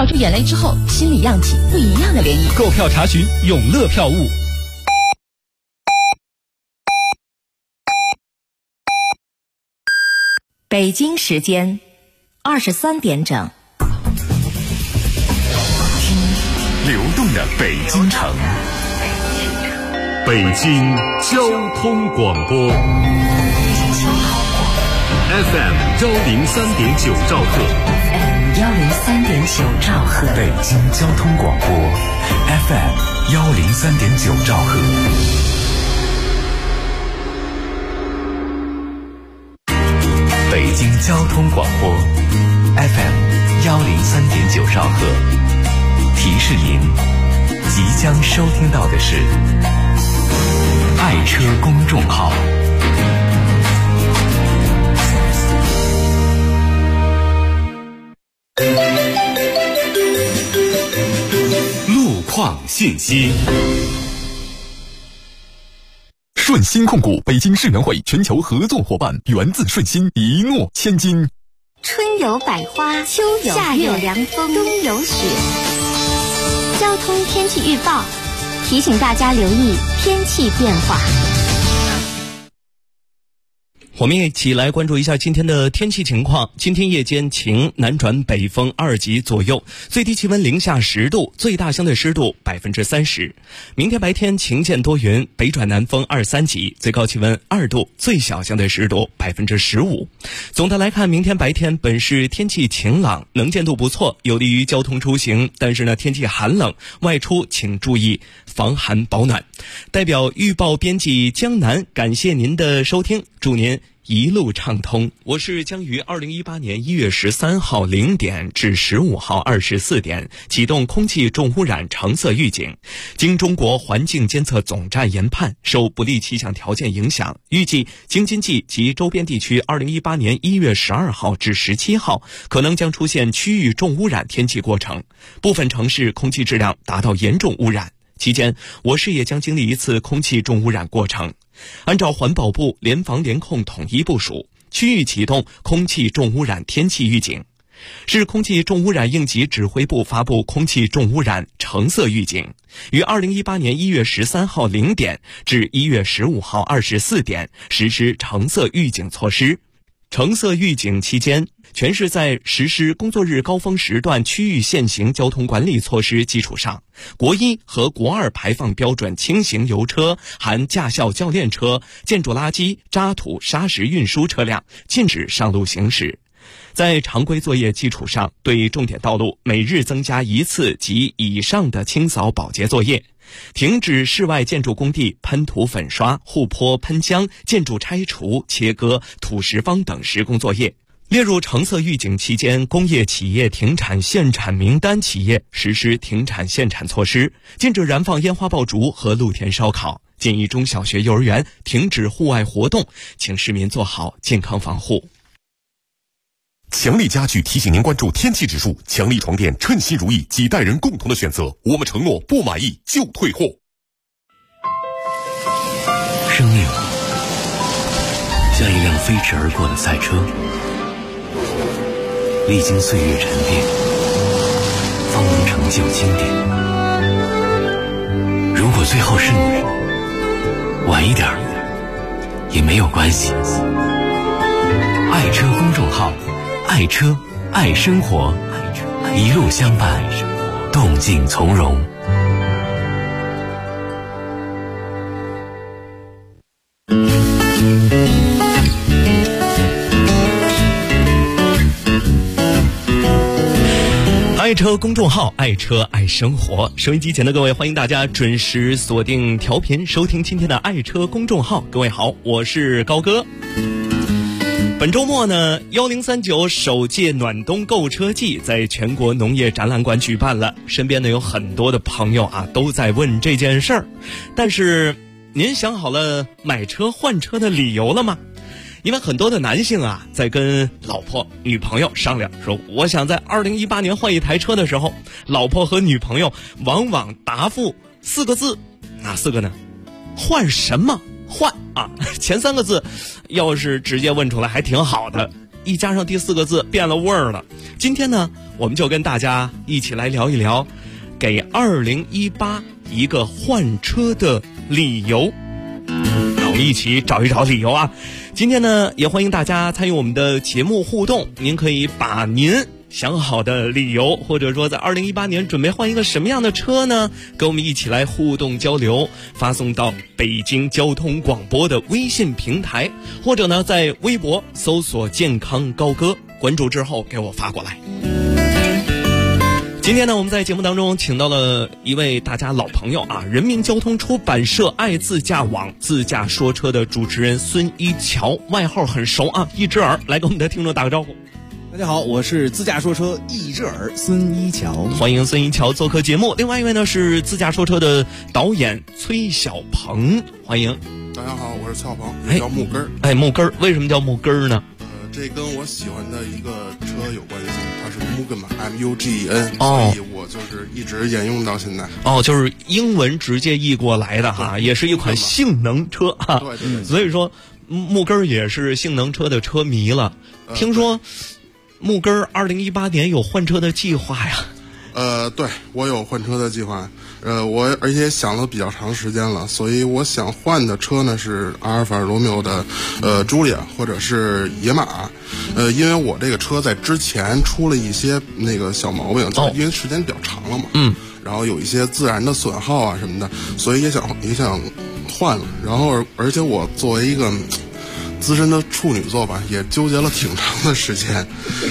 掉出眼泪之后，心里漾起不一样的涟漪。 购票查询永乐票务。 北京时间23点整。 听流动的北京城，北京交通广播 FM 103.9兆赫 103.9兆赫， 北京交通广播 FM 103.9兆赫。北京交通广播 FM 103.9兆赫，提示您即将收听到的是爱车公众号。路况信息。 顺鑫控股北京世园会全球合作伙伴，源自顺鑫，一诺千金。 春有百花，秋有夏有凉风，冬有雪。交通天气预报提醒大家留意天气变化。 我们一起来关注一下今天的天气情况。今天夜间晴，南转北风2级左右，最低气温零下10度，最大相对湿度30%。明天白天晴见多云，北转南风2、3级，最高气温2度，最小相对湿度15%。总的来看，明天白天本市天气晴朗，能见度不错，有利于交通出行。但是呢，天气寒冷，外出请注意防寒保暖。代表预报编辑江南，感谢您的收听，祝您一路畅通。我是将于2018年1月13号0点至15号24点启动空气重污染橙色预警。经中国环境监测总站研判，受不利气象条件影响，预计京津冀及周边地区2018年1月12号至17号可能将出现区域重污染天气过程，部分城市空气质量达到严重污染。期间，我市也将经历一次空气重污染过程。按照环保部联防联控统一部署，区域启动空气重污染天气预警。市空气重污染应急指挥部发布空气重污染橙色预警，于2018年1月13号0点至1月15号24点实施橙色预警措施。橙色预警期间，全市在实施工作日高峰时段区域限行交通管理措施基础上，国1和国2排放标准轻型油车含驾校教练车、建筑垃圾、渣土、砂石运输车辆禁止上路行驶。在常规作业基础上，对重点道路每日增加1次及以上的清扫保洁作业，停止室外建筑工地喷涂粉刷、护坡喷浆、建筑拆除、切割、土石方等施工作业。列入橙色预警期间，工业企业停产限产名单企业实施停产限产措施，禁止燃放烟花爆竹和露天烧烤，建议中小学幼儿园停止户外活动，请市民做好健康防护。 强力家具提醒您关注天气指数，强力床垫称心如意，几代人共同的选择，我们承诺不满意就退货。 生命像一辆飞驰而过的赛车，历经岁月沉淀，方能成就经典。如果最后是你，晚一点也没有关系。爱车公众号，爱车爱生活，一路相伴，动静从容。 爱车公众号，爱车爱生活。收音机前的各位，欢迎大家准时锁定调频收听今天的爱车公众号。各位好，我是高哥。本周末呢，1039首届暖冬购车季在全国农业展览馆举办了。身边呢有很多的朋友啊都在问这件事儿，但是您想好了买车换车的理由了吗？因为很多的男性啊在跟老婆女朋友商量说，我想在2018年换一台车的时候，老婆和女朋友往往答复4个字，哪4个呢？换什么换啊？前3个字要是直接问出来还挺好的，一加上第4个字变了味儿了。今天呢， 我们就跟大家一起来聊一聊，给2018一个换车的理由。让我们一起找一找理由啊！今天呢，也欢迎大家参与我们的节目互动，您可以把您想好的理由，或者说在2018年准备换一个什么样的车呢，跟我们一起来互动交流，发送到北京交通广播的微信平台，或者呢在微博搜索健康高歌，关注之后给我发过来。今天呢，我们在节目当中请到了一位大家老朋友啊，人民交通出版社爱自驾网自驾说车的主持人孙一桥，外号很熟啊，一只耳，来跟我们的听众打个招呼。 大家好，我是自驾说车一只耳孙一桥， 欢迎孙一桥做客节目。另外一位呢是自驾说车的导演崔小鹏，欢迎。 大家好，我是崔小鹏，也叫木根儿。 木根儿，为什么叫木根儿呢？ 这跟我喜欢的一个车有关系，它是 Mugen 嘛 ，MUGEN，所以我就是一直沿用到现在。 就是英文直接译过来的哈，也是一款性能车哈。 对。 所以说，木根儿也是性能车的车迷了。听说木根儿2018年有换车的计划呀？ 对，我有换车的计划。我而且想了比较长时间了，所以我想换的车呢是阿尔法罗密欧的朱莉亚或者是野马。因为我这个车在之前出了一些那个小毛病，因为时间比较长了嘛，然后有一些自然的损耗啊什么的，所以也想换了。然后而且我作为一个资深的处女座吧，也纠结了挺长的时间。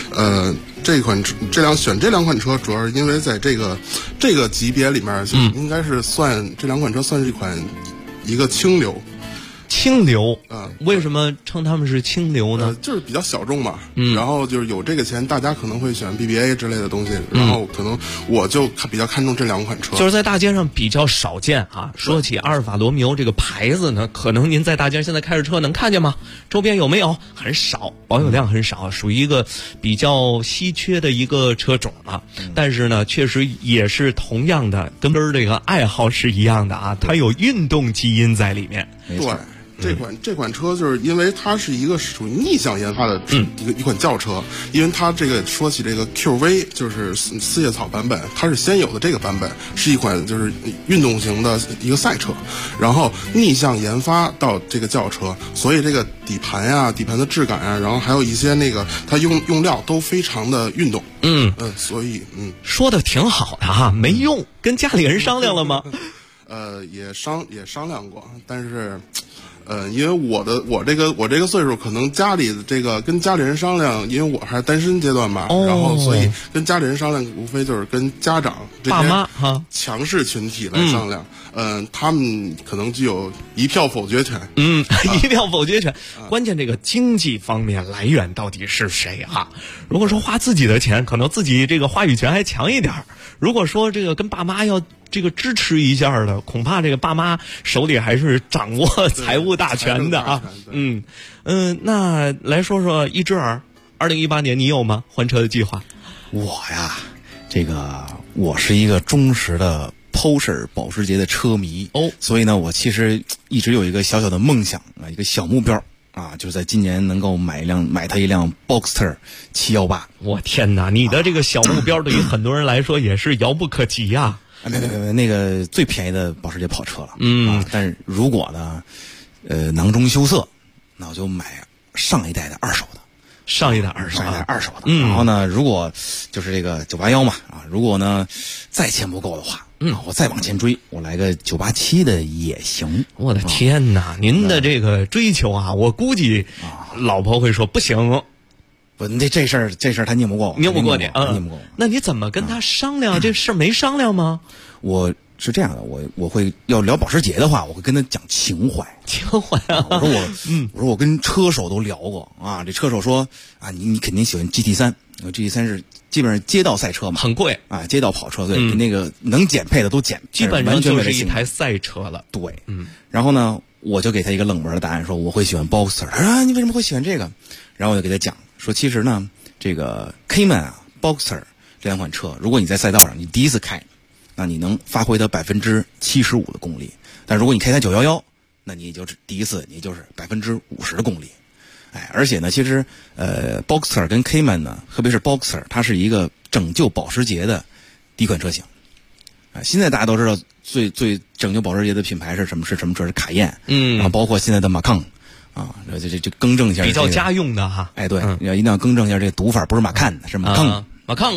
选这两款车，主要是因为在这个级别里面，应该是这两款车算是一个清流。 清流为什么称他们是清流呢？ 就是比较小众嘛，然后就是有这个钱，大家可能会选 BBA 之类的东西，然后可能我就比较看重这两款车， 就是在大街上比较少见啊。说起阿尔法罗密欧这个牌子呢，可能您在大街上现在开着车能看见吗？周边有没有？很少，保有量很少，属于一个比较稀缺的一个车种了。但是呢，确实也是同样的，跟这个爱好是一样的啊，它有运动基因在里面。 对。这款车就是因为它是一个属于逆向研发的一款轿车，因为它这个说起这个 QV 就是四叶草版本，它是先有的这个版本，是一款就是运动型的一个赛车，然后逆向研发到这个轿车，所以这个底盘的质感然后还有一些那个它用料都非常的运动。所以说的挺好的哈，没用，跟家里人商量了吗？ 也商量过，但是。因为我这个岁数，可能家里的这个跟家里人商量，因为我还是单身阶段吧，然后所以跟家里人商量，无非就是跟家长爸妈强势群体来商量。他们可能具有一票否决权。 一票否决权。关键这个经济方面来源到底是谁哈？如果说花自己的钱，可能自己这个话语权还强一点；如果说这个跟爸妈要这个支持一下的，恐怕这个爸妈手里还是掌握财务大权的啊。那来说说一只耳，2018年你有吗？换车的计划？ 我呀，我是一个忠实的Porsche 保时捷的车迷所以呢，我其实一直有一个小小的梦想啊，一个小目标啊，就是在今年能够买它一辆 Boxster 718。 我天哪，你的这个小目标对于很多人来说也是遥不可及呀。 那个最便宜的保时捷跑车了，但是如果呢，囊中羞涩，那我就买上一代的二手的。然后呢，如果就是这个981嘛如果呢再钱不够的话，我再往前追，我来个987的也行。 我的天哪，您的这个追求啊，我估计老婆会说不行。 不，这事儿他拧不过你。拧不过。 那你怎么跟他商量？这事儿没商量吗？ 我是这样的，我会要聊保时捷的话，我会跟他讲情怀啊。我说我跟车手都聊过啊，这车手说啊，你肯定喜欢 GT3，GT3 是基本上街道赛车嘛， 很贵啊，街道跑车对，那个能减配的都减， 基本上就是一台赛车了。 对，然后呢，我就给他一个冷门的答案，说我会喜欢 Boxster。他说啊，你为什么会喜欢这个？然后我就给他讲说，其实呢，这个 Cayman、Boxster 这两款车，如果你在赛道上你第一次开，那你能发挥到75%的功力，但如果你开台911，那你也就是第一次你就是50%的功力。 而且呢，其实Boxster 跟 Cayman 呢，特别是 Boxster， 它是一个拯救保时捷的第一款车型。现在大家都知道最拯救保时捷的品牌是什么？是什么车？是卡宴。然后包括现在的马康。这更正一下、 比较家用的哈。 对，一定要更正一下这个读法，不是马看，是马康。马康。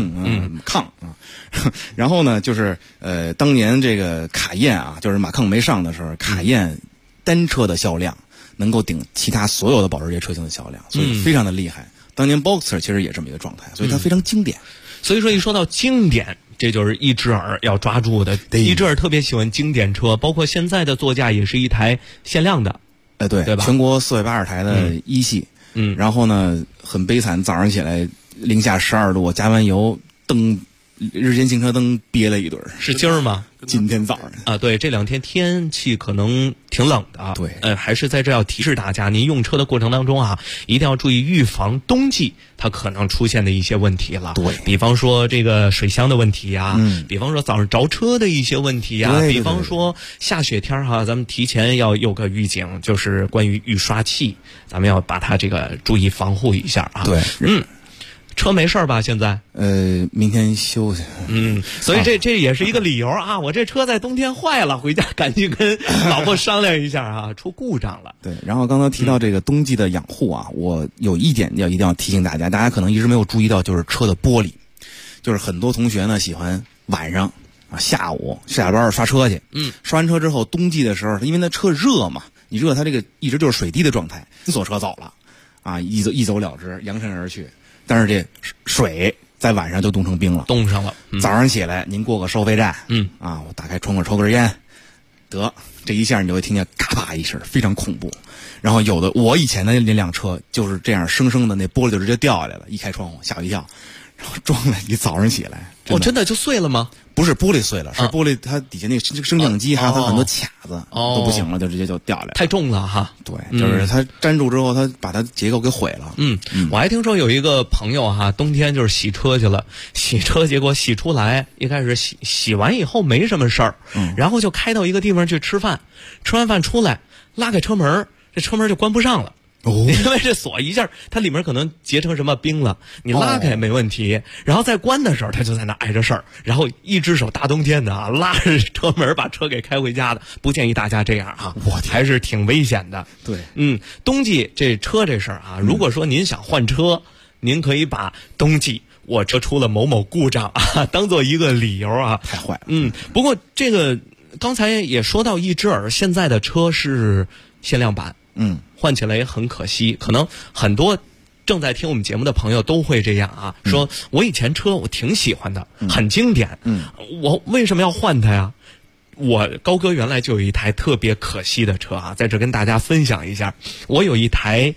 然后呢，就是当年这个卡宴啊，就是马康没上的时候，卡宴单车的销量能够顶其他所有的保时捷车型的销量，所以非常的厉害。当年 Boxster 其实也这么一个状态，所以它非常经典。 所以说一说到经典，这就是易智尔要抓住的。易智尔特别喜欢经典车，包括现在的座驾也是一台限量的。 对吧？全国480台的一系。然后呢，很悲惨，早上起来零下12度，加完油，日间行车灯憋了一顿。 是今儿吗？ 今天早上啊，对，这2天天气可能挺冷的。 对， 还是在这要提示大家，您用车的过程当中啊，一定要注意预防冬季它可能出现的一些问题了。 对， 比方说这个水箱的问题呀，比方说早上着车的一些问题呀，比方说下雪天哈，咱们提前要有个预警，就是关于雨刷器，咱们要把它这个注意防护一下啊。 对， 车没事吧？现在明天休息。 所以这也是一个理由啊！我这车在冬天坏了，回家赶紧跟老婆商量一下啊，出故障了。 对，然后刚才提到这个冬季的养护啊，我有一点一定要提醒大家可能一直没有注意到，就是车的玻璃，就是很多同学呢喜欢晚上下午下班刷车去，刷完车之后，冬季的时候，因为那车热嘛，你热它这个一直就是水滴的状态，锁车走了啊，一走了之，扬长而去。但是这水在晚上就冻成冰了， 冻上了。 早上起来您过个收费站，我打开窗口抽根烟，得这一下你就会听见嘎巴一声，非常恐怖。然后我以前的那辆车就是这样，生生的那玻璃就直接掉下来了，一开窗户吓我一跳，然后撞了，你早上起来， 真的就碎了吗？ 不是玻璃碎了，是玻璃它底下那个升降机还有它很多卡子都不行了，就直接就掉下来了， 太重了哈。 对，就是它粘住之后，它把它结构给毁了。 我还听说有一个朋友哈，冬天就是洗车去了，洗车结果洗出来，一开始洗完以后没什么事儿，然后就开到一个地方去吃饭，吃完饭出来拉开车门，这车门就关不上了。因为这锁一下，它里面可能结成什么冰了，你拉开没问题，然后再关的时候，它就在那碍着事儿，然后一只手大冬天的啊，拉着车门把车给开回家的，不建议大家这样啊，还是挺危险的。 对， 冬季这车这事儿啊，如果说您想换车，您可以把冬季我车出了某某故障啊，当做一个理由啊， 太坏了。 不过这个刚才也说到易智尔现在的车是限量版。换起来也很可惜，可能很多正在听我们节目的朋友都会这样啊，说我以前车我挺喜欢的，很经典，我为什么要换它呀？我高哥原来就有一台特别可惜的车啊，在这跟大家分享一下，我有一台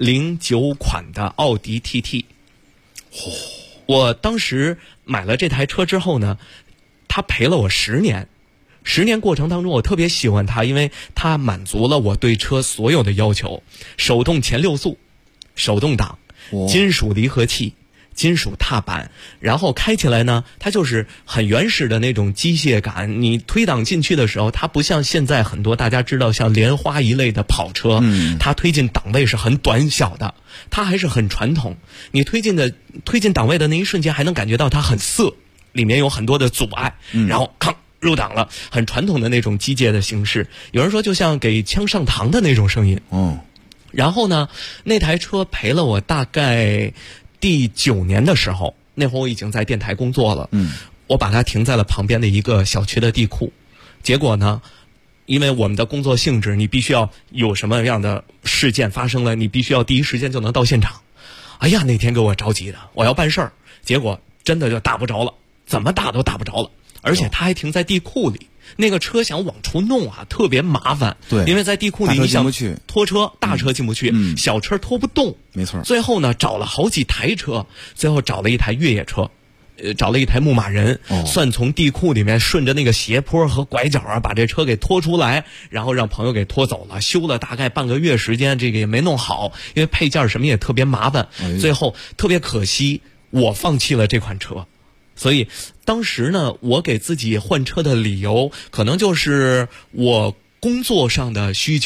09款的奥迪 TT，我当时买了这台车之后呢，它陪了我10年。10年过程当中，我特别喜欢它，因为它满足了我对车所有的要求：手动前6速、手动挡、金属离合器、金属踏板，然后开起来呢，它就是很原始的那种机械感。你推档进去的时候，它不像现在很多大家知道像莲花一类的跑车，它推进档位是很短小的，它还是很传统。你推进档位的那一瞬间，还能感觉到它很涩，里面有很多的阻碍，然后吭入档了，很传统的那种机械的形式。有人说就像给枪上膛的那种声音。然后呢，那台车陪了我大概第9年的时候，那会儿我已经在电台工作了。我把它停在了旁边的一个小区的地库。结果呢，因为我们的工作性质，你必须要有什么样的事件发生了，你必须要第一时间就能到现场。哎呀，那天给我着急的，我要办事儿，结果真的就打不着了，怎么打都打不着了。而且它还停在地库里，那个车想往出弄啊，特别麻烦。 对， 因为在地库里你想拖车，大车进不去，小车拖不动。 没错。 最后呢，找了好几台车，最后找了一台越野车，找了一台牧马人，算从地库里面顺着那个斜坡和拐角啊，把这车给拖出来，然后让朋友给拖走了。修了大概半个月时间，这个也没弄好，因为配件什么也特别麻烦。最后特别可惜，我放弃了这款车。所以当时呢，我给自己换车的理由可能就是我工作上的需求，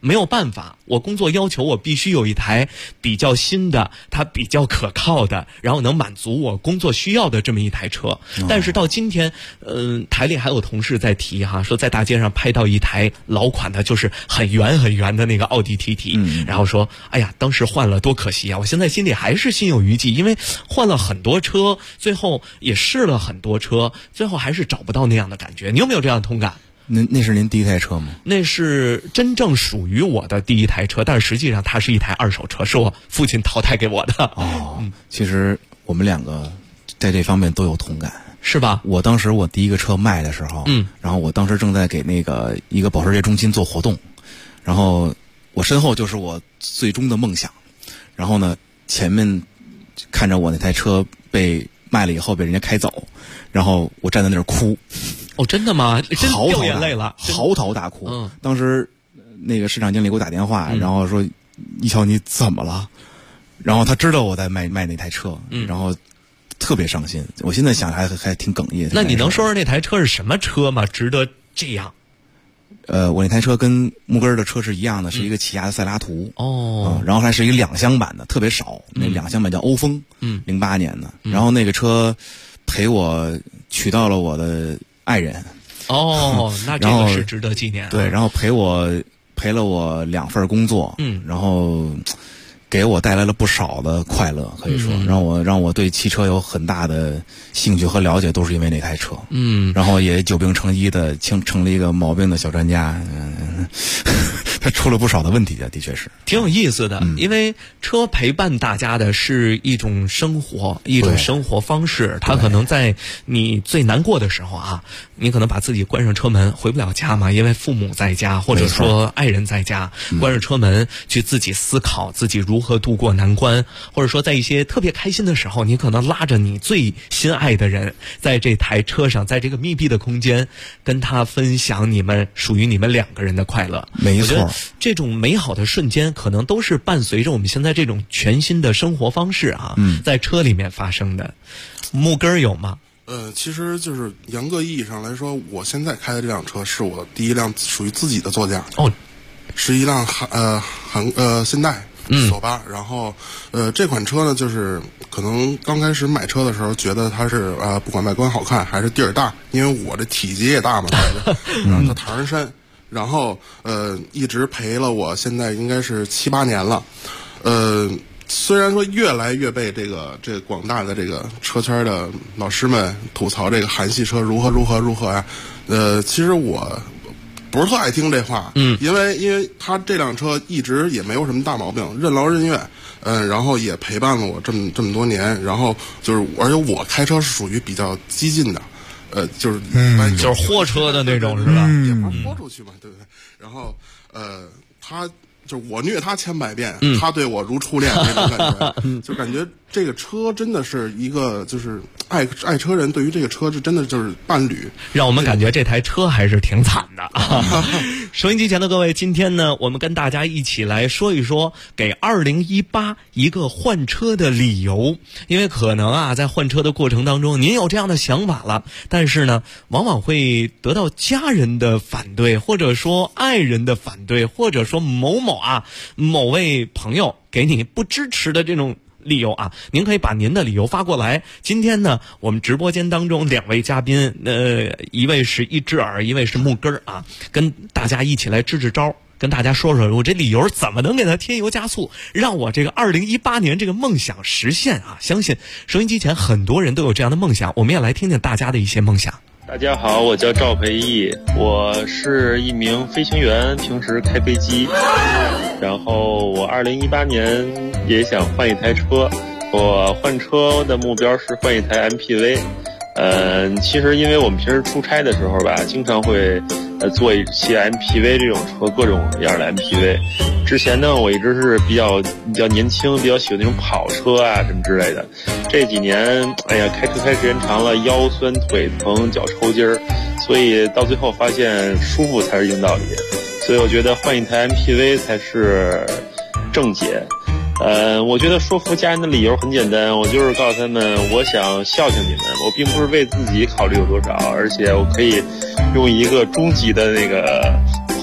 没有办法，我工作要求我必须有一台比较新的，它比较可靠的，然后能满足我工作需要的这么一台车。但是到今天，台里还有同事在提哈，说在大街上拍到一台老款的，就是很圆很圆的那个奥迪 TT，然后说，哎呀，当时换了多可惜啊！我现在心里还是心有余悸，因为换了很多车，最后也试了很多车，最后还是找不到那样的感觉。你有没有这样的同感？ 那是您第一台车吗？ 那是真正属于我的第一台车，但是实际上它是一台二手车，是我父亲淘汰给我的。 其实我们两个在这方面都有同感， 是吧？ 我当时我第一个车卖的时候，然后我当时正在给那个一个保时捷中心做活动，然后我身后就是我最终的梦想，然后呢，前面看着我那台车被卖了以后被人家开走，然后我站在那儿哭。 哦，真的吗？真掉眼泪了， 嚎啕大哭。当时那个市场经理给我打电话，然后说：“一桥你怎么了？”然后他知道我在卖那台车，然后特别伤心。我现在想还挺哽咽。 那你能说说那台车是什么车吗？值得这样？ 我那台车跟木根的车是一样的，是一个起亚的赛拉图。然后它是一个2厢版的，特别少。那2厢版叫欧风，08年的。然后那个车陪我娶到了我的爱人。 那这个是值得纪念。 对，然后陪了我2份工作。然后给我带来了不少的快乐，可以说让我对汽车有很大的兴趣和了解，都是因为那台车。然后也久病成医的成了一个毛病的小专家。他出了不少的问题的确是挺有意思的。因为车陪伴大家的是一种生活，一种生活方式。它可能在你最难过的时候啊，你可能把自己关上车门，回不了家嘛，因为父母在家，或者说爱人在家，关上车门去自己思考自己如何度过难关，或者说在一些特别开心的时候，你可能拉着你最心爱的人，在这台车上，在这个密闭的空间，跟他分享属于你们2个人的快乐。 没错， 这种美好的瞬间可能都是伴随着我们现在这种全新的生活方式啊，在车里面发生的。木根有吗？ 其实就是严格意义上来说，我现在开的这辆车是我第一辆属于自己的座驾。是一辆现代索八。然后这款车呢，就是可能刚开始买车的时候觉得它是不管外观好看还是地儿大，因为我这体积也大嘛，然后它唐人山。然后一直陪了我，现在应该是7、8年了。虽然说越来越被这个广大的这个车圈的老师们吐槽这个韩系车如何呀，其实我不是特爱听这话，因为他这辆车一直也没有什么大毛病，任劳任怨，然后也陪伴了我这么多年，然后就是而且我开车是属于比较激进的。就是就是货车的那种是吧？ 也不是豁出去嘛，对不对？然后他就是我虐他千百遍，他对我如初恋那种感觉，就感觉这个车真的是一个就是爱车人对于这个车是真的就是伴侣， 让我们感觉这台车还是挺惨的啊。收音机前的各位，今天呢，我们跟大家一起来说一说给2018一个换车的理由。因为可能啊，在换车的过程当中，您有这样的想法了，但是呢，往往会得到家人的反对，或者说爱人的反对，或者说某位朋友给你不支持的这种理由啊，您可以把您的理由发过来。今天呢，我们直播间当中2位嘉宾，一位是一只耳，一位是木根啊，跟大家一起来支招，跟大家说说我这理由怎么能给它添油加醋，让我这个2018年这个梦想实现啊！相信收音机前很多人都有这样的梦想，我们也来听听大家的一些梦想。 大家好，我叫赵培义，我是一名飞行员，平时开飞机。然后我2018年也想换一台车，我换车的目标是换一台 MPV。其实因为我们平时出差的时候吧，经常会做一些 MPV 这种车，各种样的 MPV。之前呢，我一直是比较年轻，比较喜欢那种跑车啊什么之类的。这几年，哎呀，开车开时间长了，腰酸腿疼，脚抽筋儿，所以到最后发现舒服才是硬道理。所以我觉得换一台 MPV 才是正解。我觉得说服家人的理由很简单，我就是告诉他们，我想孝敬你们，我并不是为自己考虑有多少，而且我可以用一个终极的那个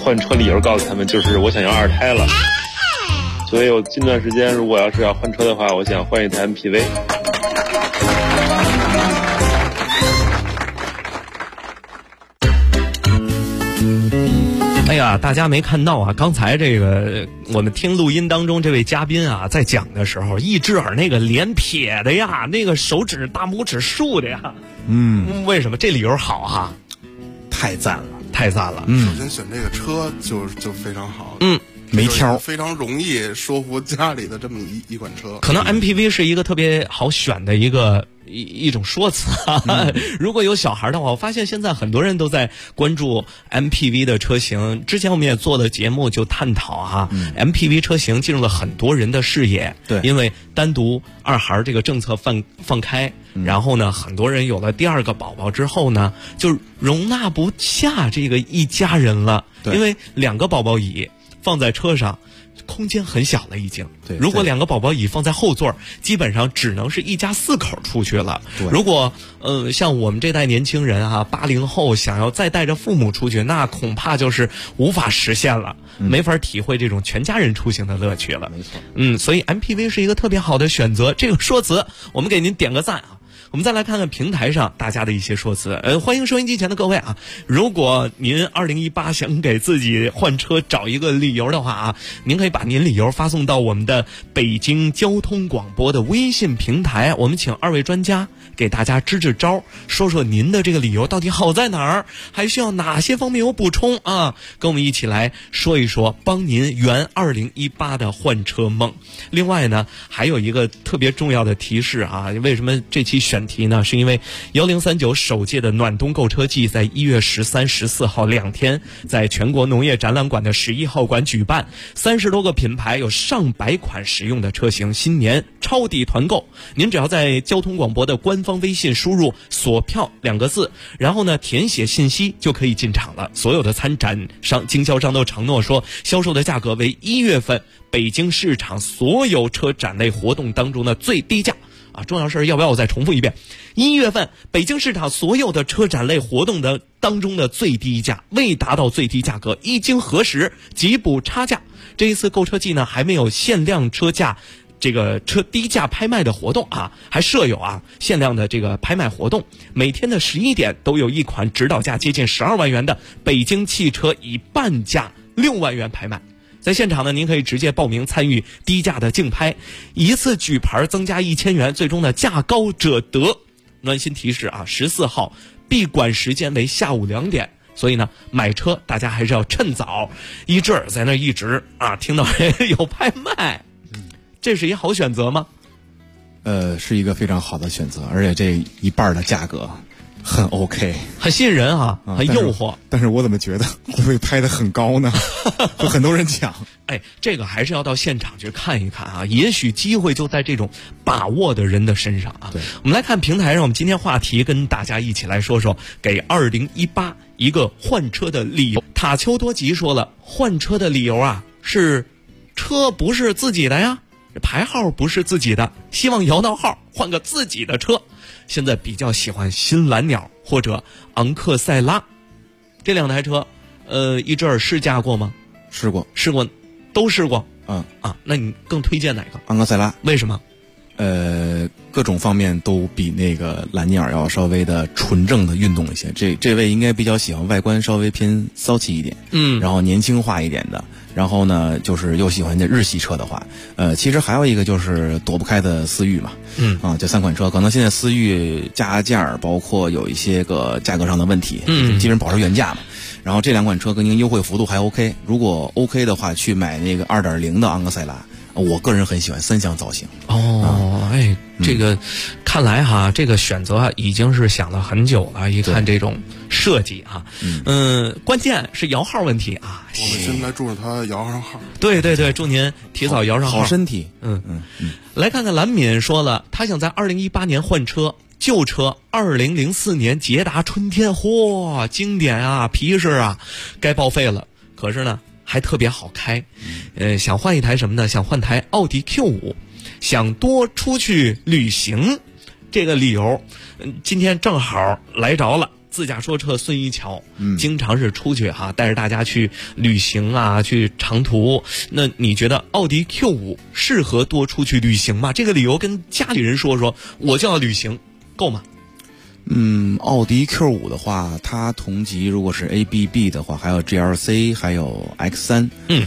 换车理由告诉他们，就是我想要2胎了。所以我近段时间如果要是要换车的话，我想换一台 MPV。 哎呀，大家没看到啊！刚才这个我们听录音当中这位嘉宾啊，在讲的时候，一只耳那个脸撇的呀，那个手指大拇指竖的呀。为什么？这理由好哈， 太赞了， 太赞了。 首先选这个车就非常好。 没挑， 非常容易说服家里的这么一款车。 可能 MPV 是一个特别好选的一种说辞啊。如果有小孩的话，我发现现在很多人都在关注 MPV 的车型。之前我们也做了节目，就探讨MPV 车型进入了很多人的视野。 对， 因为单独2孩这个政策放开，然后呢，很多人有了第2个宝宝之后呢，就容纳不下这个一家人了。 对， 因为2个宝宝椅放在车上，空间很小了已经。 对， 如果2个宝宝椅放在后座，基本上只能是一家4口出去了。如果像我们这代年轻人80后想要再带着父母出去，那恐怕就是无法实现了，没法体会这种全家人出行的乐趣了。 没错。 所以 MPV 是一个特别好的选择。这个说辞，我们给您点个赞啊。我们再来看看平台上大家的一些说辞。欢迎收音机前的各位啊，如果您2018想给自己换车找一个理由的话啊，您可以把您理由发送到我们的北京交通广播的微信平台，我们请2位专家给大家支支招，说说您的这个理由到底好在哪儿，还需要哪些方面有补充啊？跟我们一起来说一说，帮您圆2018的换车梦。另外呢，还有一个特别重要的提示啊，为什么这期选题呢？是因为1039首届的暖冬购车季在1月13、14号2天在全国农业展览馆的11号馆举办，30多个品牌有上百款实用的车型，新年抄底团购。您只要在交通广播的官方微信输入锁票2个字，然后呢填写信息就可以进场了。所有的参展商、经销商都承诺说，销售的价格为1月份北京市场所有车展类活动当中的最低价。重要是要不要我再重复一遍？1月份北京市场所有的车展类活动的当中的最低价，未达到最低价格，一经核实即补差价。这一次购车季呢，还没有限量车价这个车低价拍卖的活动啊，还设有限量的这个拍卖活动。每天的11点都有一款指导价接近12万元的北京汽车以半价6万元拍卖。在现场呢，您可以直接报名参与低价的竞拍，一次举牌增加1000元，最终呢价高者得。暖心提示14号闭馆时间为下午2点，所以呢买车大家还是要趁早。一只耳在那一直听到有拍卖，这是一好选择吗？ 是一个非常好的选择，而且这一半的价格很 OK， 很吸引人很诱惑。 但是我怎么觉得会不会拍得很高呢？就很多人讲， 这个还是要到现场去看一看也许机会就在这种把握的人的身上对， 我们来看平台上，我们今天话题跟大家一起来说说给2018一个换车的理由。塔丘多吉说了，换车的理由是车不是自己的呀，牌号不是自己的，希望摇到号换个自己的车。现在比较喜欢新蓝鸟或者昂克赛拉这2台车，一只耳试驾过吗？ 试过， 都试过。那你更推荐哪个？ 昂克赛拉。 为什么？ 各种方面都比那个蓝鸟要稍微的纯正的运动一些。这位应该比较喜欢外观稍微偏骚气一点，然后年轻化一点的。然后呢，就是又喜欢这日系车的话，其实还有一个就是躲不开的思域嘛，这3款车，可能现在思域加价，包括有一些个价格上的问题，基本保持原价嘛。然后这2款车跟您优惠幅度还 OK， 如果 OK 的话，去买那个2.0的昂克赛拉。我个人很喜欢3厢造型。 这个看来这个选择已经是想了很久了。一看这种设计关键是摇号问题我们现在祝愿他摇上号。 对，祝您提早摇上号， 好身体。 来看看蓝敏说了，他想在2018年换车。旧车2004年捷达春天，经典皮实该报废了，可是呢还特别好开。想换一台什么呢？想换台奥迪 Q5， 想多出去旅行。这个理由今天正好来着了。 自驾说车孙一桥，经常是出去带着大家去旅行啊，去长途。那你觉得奥迪 Q5 适合多出去旅行吗？这个理由跟家里人说，我就要旅行，够吗？ 奥迪 Q5 的话，它同级如果是 ABB 的话，还有 GLC， 还有 X3。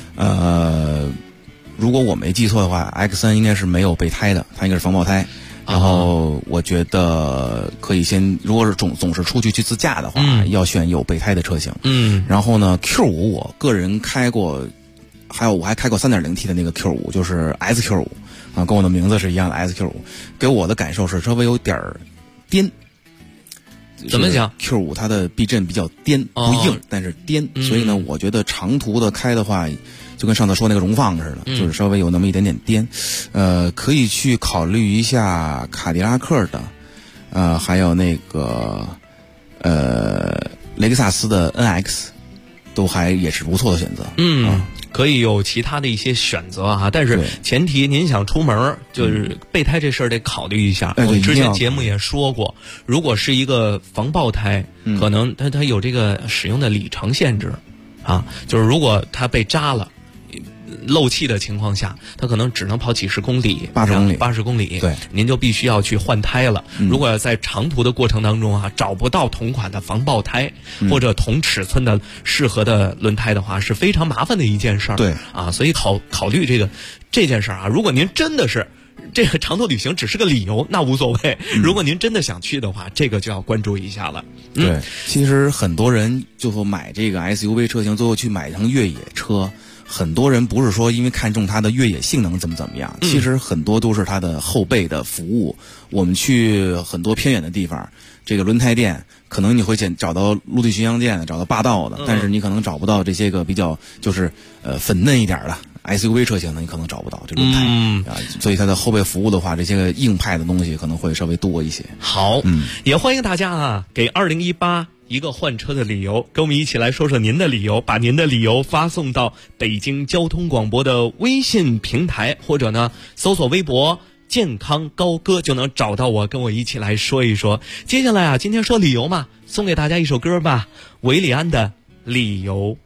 如果我没记错的话 ，X3 应该是没有备胎的，它应该是防爆胎。然后我觉得可以先，如果是总是出去自驾的话，要选有备胎的车型。然后呢 ，Q5 我个人开过，我还开过 3.0T 的那个 Q5， 就是 SQ5 啊，跟我的名字是一样的 SQ5， 给我的感受是稍微有点颠。 怎么讲 ？Q5 它的避震比较颠，不硬，但是颠，所以呢，我觉得长途的开的话，就跟上次说那个荣放似的，就是稍微有那么一点点颠，可以去考虑一下卡迪拉克的，还有那个雷克萨斯的 NX， 都也是不错的选择。 可以有其他的一些选择但是前提您想出门，就是备胎这事儿得考虑一下。我之前节目也说过，如果是一个防爆胎，可能它有这个使用的里程限制就是如果它被扎了。漏气的情况下，它可能只能跑几十公里，80公里， 对， 您就必须要去换胎了。如果在长途的过程当中找不到同款的防爆胎，或者同尺寸的适合的轮胎的话，是非常麻烦的一件事儿。 对所以考虑这件事儿如果您真的是这个长途旅行只是个理由，那无所谓。如果您真的想去的话，这个就要关注一下了。 对，其实很多人就说买这个 SUV 车型，最后去买一趟越野车。很多人不是说因为看中它的越野性能怎么样，其实很多都是它的后备的服务。我们去很多偏远的地方，这个轮胎店可能你会找到陆地巡洋舰的，找到霸道的，但是你可能找不到这些个比较就是粉嫩一点的 SUV 车型呢，你可能找不到这轮胎所以它的后备服务的话，这些个硬派的东西可能会稍微多一些。 好，也欢迎大家给2018一个换车的理由，跟我们一起来说说您的理由，把您的理由发送到北京交通广播的微信平台，或者呢搜索微博健康高歌就能找到我，跟我一起来说一说。接下来今天说理由嘛，送给大家一首歌吧，韦礼安的理由。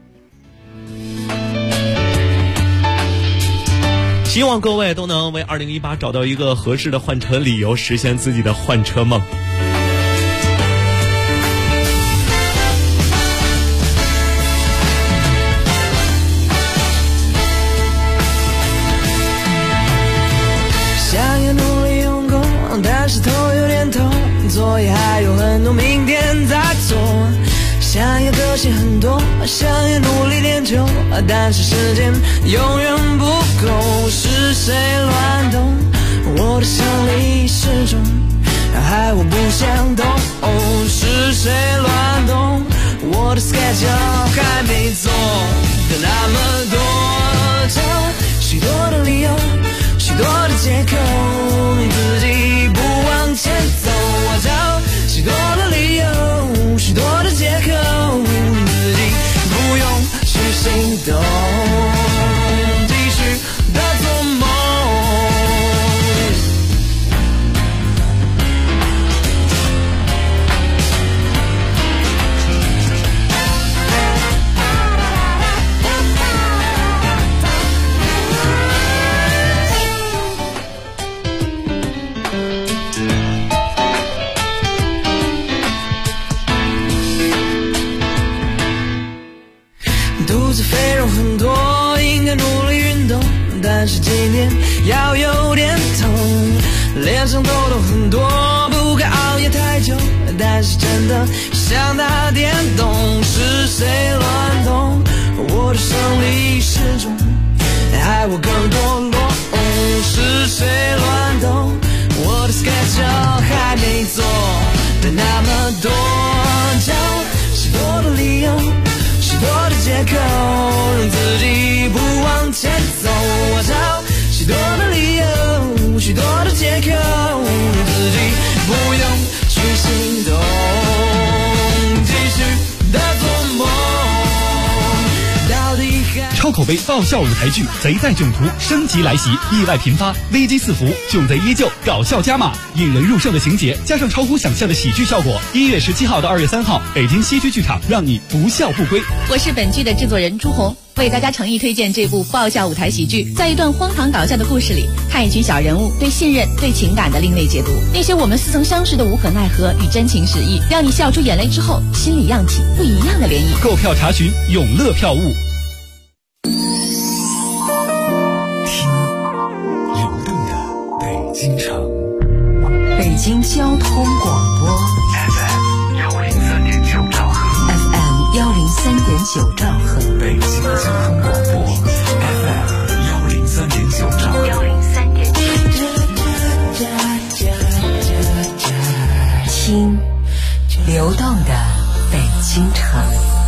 希望各位都能为2018找到一个合适的换车理由，实现自己的换车梦。 但是头有点痛，作业还有很多明天再做，想要个性很多，想要努力点久，但是时间永远不够。是谁乱动我的生理时钟，害我不想动。是谁乱动我的 schedule， 还没做的那么多，找许多的理由，许多的借口，你自己不往前走。我找许多的理由，许多的借口，你自己不用去行动，继续的做梦。肚子肥肉很多，应该努力运动，但是今天腰有点痛，脸上痘痘很多，不该熬夜太久，但是真的想打电动。是谁乱动我的生理时钟，害我更堕落。是谁乱动我的 schedule， 还没做的那么多，找许多的理由，许多的借口，让自己不往前走。我找许多的理由，许多的借口，让自己不用去行动，继续的做梦。到底还超口碑爆笑舞台剧《贼在囧途》升级来袭，意外频发，危机四伏，囧贼依旧，搞笑加码，引人入胜的情节加上超乎想象的喜剧效果。1月17号到2月3号，北京西区剧场，让你不笑不归。 我是本剧的制作人朱红，为大家诚意推荐这部爆笑舞台喜剧。在一段荒唐搞笑的故事里，看一群小人物对信任、对情感的另类解读，那些我们似曾相识的无可奈何与真情实意，让你笑出眼泪之后，心里漾起不一样的涟漪。 购票查询永乐票务。 京城，北京交通广播 FM 103.9兆赫 FM 103.9兆赫，北京交通广播 FM 103.9兆赫听流动的北京城。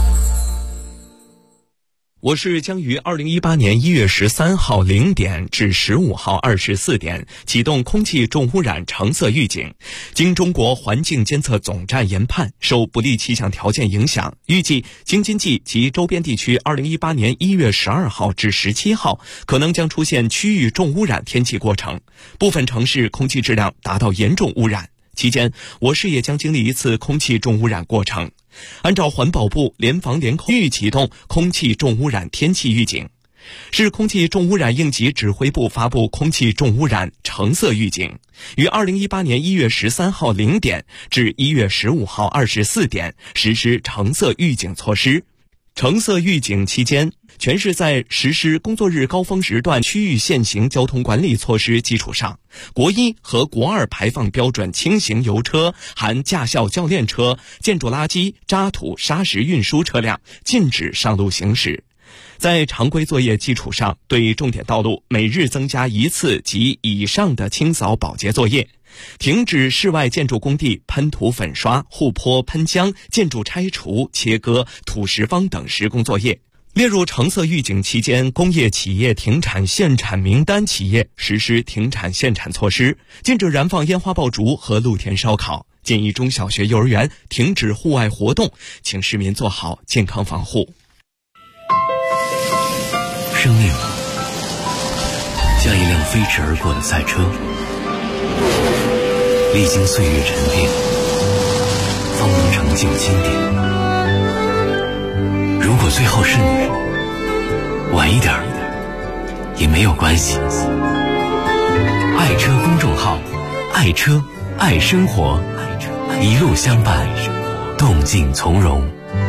我是将于2018年1月13号0点至15号24点启动空气重污染橙色预警。经中国环境监测总站研判，受不利气象条件影响，预计京津冀及周边地区2018年1月12号至17号可能将出现区域重污染天气过程，部分城市空气质量达到严重污染。期间，我市也将经历一次空气重污染过程。按照环保部联防联控启动空气重污染天气预警，市空气重污染应急指挥部发布空气重污染橙色预警，于2018年1月13号0点至1月15号24点实施橙色预警措施。橙色预警期间，全市在实施工作日高峰时段区域限行交通管理措施基础上，国1和国2排放标准轻型油车含驾校教练车、建筑垃圾、渣土、砂石运输车辆禁止上路行驶。在常规作业基础上，对重点道路每日增加1次及以上的清扫保洁作业，停止室外建筑工地喷涂粉刷、护坡喷浆、建筑拆除、切割、土石方等施工作业。列入橙色预警期间工业企业停产限产名单企业实施停产限产措施，禁止燃放烟花爆竹和露天烧烤，建议中小学幼儿园停止户外活动，请市民做好健康防护。 生命像一辆飞驰而过的赛车，历经岁月沉淀，方能成就经典。如果最后是你，晚一点也没有关系。爱车公众号，爱车爱生活，一路相伴，动静从容。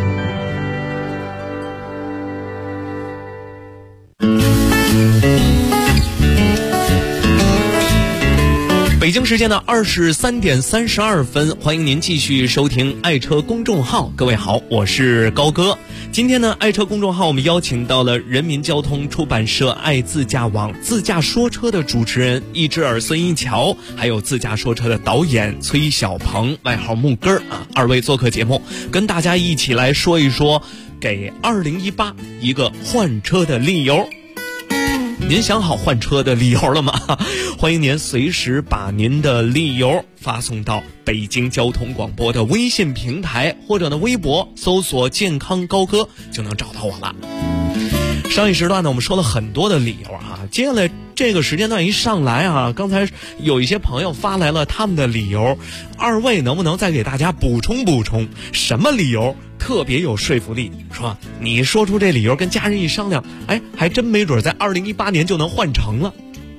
北京时间的23点32分，欢迎您继续收听爱车公众号。各位好，我是高哥。今天呢，爱车公众号我们邀请到了人民交通出版社爱自驾网自驾说车的主持人易之耳孙一桥，还有自驾说车的导演崔小鹏，外号木根儿啊，二位做客节目，跟大家一起来说一说给2018一个换车的理由。您想好换车的理由了吗？欢迎您随时把您的理由发送到北京交通广播的微信平台，或者呢微博搜索健康高哥就能找到我了。上一时段呢我们说了很多的理由啊，接下来这个时间段一上来啊，刚才有一些朋友发来了他们的理由，二位能不能再给大家补充补充，什么理由特别有说服力，是吧？你说出这理由跟家人一商量，哎，还真没准在2018年就能换成了。